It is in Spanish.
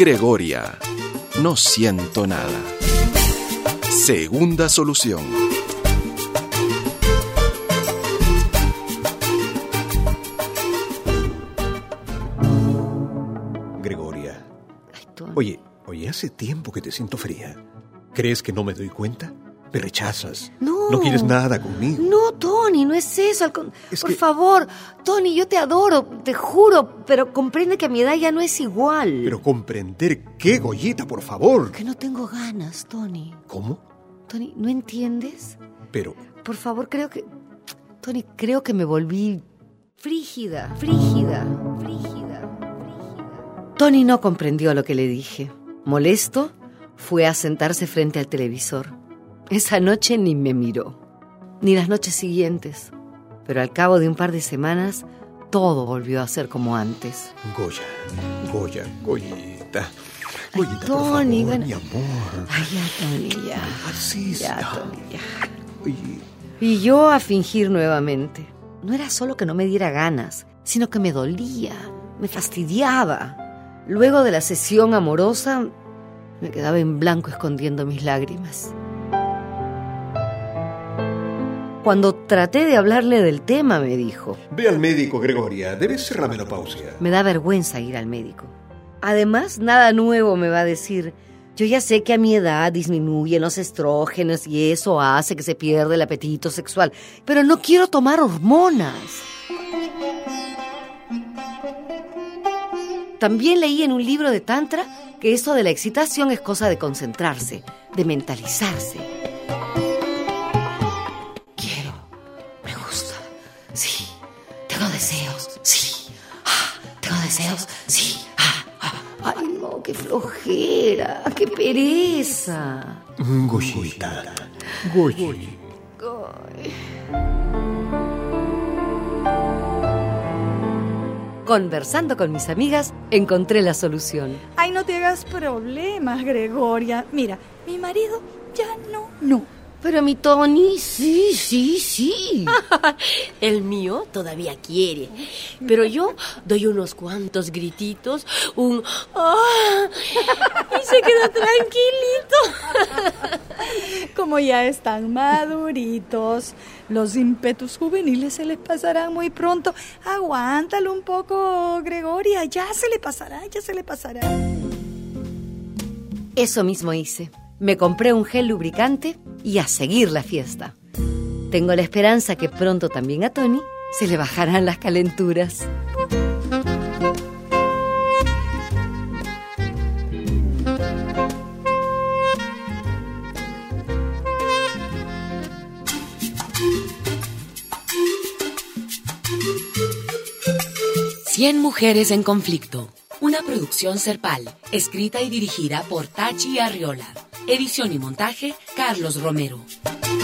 Gregoria, no siento nada. Segunda solución. Gregoria. Ay, Tony. Oye, hace tiempo que te siento fría. ¿Crees que no me doy cuenta? ¿Me rechazas? No. ¿No quieres nada conmigo? No, Tony, no es eso. Es Por que- favor, Tony, yo te adoro, te juro, pero comprende que a mi edad ya no es igual. Pero comprender qué, Goyita, por favor. Que no tengo ganas, Tony. ¿Cómo? Tony, ¿no entiendes? Pero, Por favor, Tony, creo que me volví frígida. Tony no comprendió lo que le dije. Molesto, fue a sentarse frente al televisor. Esa noche ni me miró, ni las noches siguientes. Pero al cabo de un par de semanas, todo volvió a ser como antes. Goyita. Ay, Goyita, Tony, por favor, bueno. mi amor. Ay, ya, Tony, ya. Así Ya, sea. Tony, ya. Oye, Y yo a fingir nuevamente. No era solo que no me diera ganas, sino que me dolía, me fastidiaba. Luego de la sesión amorosa, me quedaba en blanco escondiendo mis lágrimas. Cuando traté de hablarle del tema, me dijo: ve al médico, Gregoria. Debes ser la menopausia. me da vergüenza ir al médico. Además, nada nuevo me va a decir. Yo ya sé que a mi edad disminuyen los estrógenos y eso hace que se pierda el apetito sexual, pero no quiero tomar hormonas. También leí en un libro de Tantra que esto de la excitación es cosa de concentrarse, de mentalizarse. Quiero, me gusta, sí, tengo deseos, sí, tengo deseos, sí. Ay, no, qué flojera, qué pereza. Goyita. Conversando con mis amigas, encontré la solución. Ay, no te hagas problemas, Gregoria. Mira, mi marido ya no. Pero mi Tony, sí. El mío todavía quiere, pero yo doy unos cuantos grititos, y se queda tranquilito. Como ya están maduritos, los ímpetus juveniles se les pasarán muy pronto. Aguántalo un poco, Gregoria. Ya se le pasará. Eso mismo hice. Me compré un gel lubricante y a seguir la fiesta. Tengo la esperanza que pronto también a Tony se le bajarán las calenturas. Cien mujeres en conflicto. Una producción Serpal, escrita y dirigida por Tachi Arriola. Edición y montaje, Carlos Romero.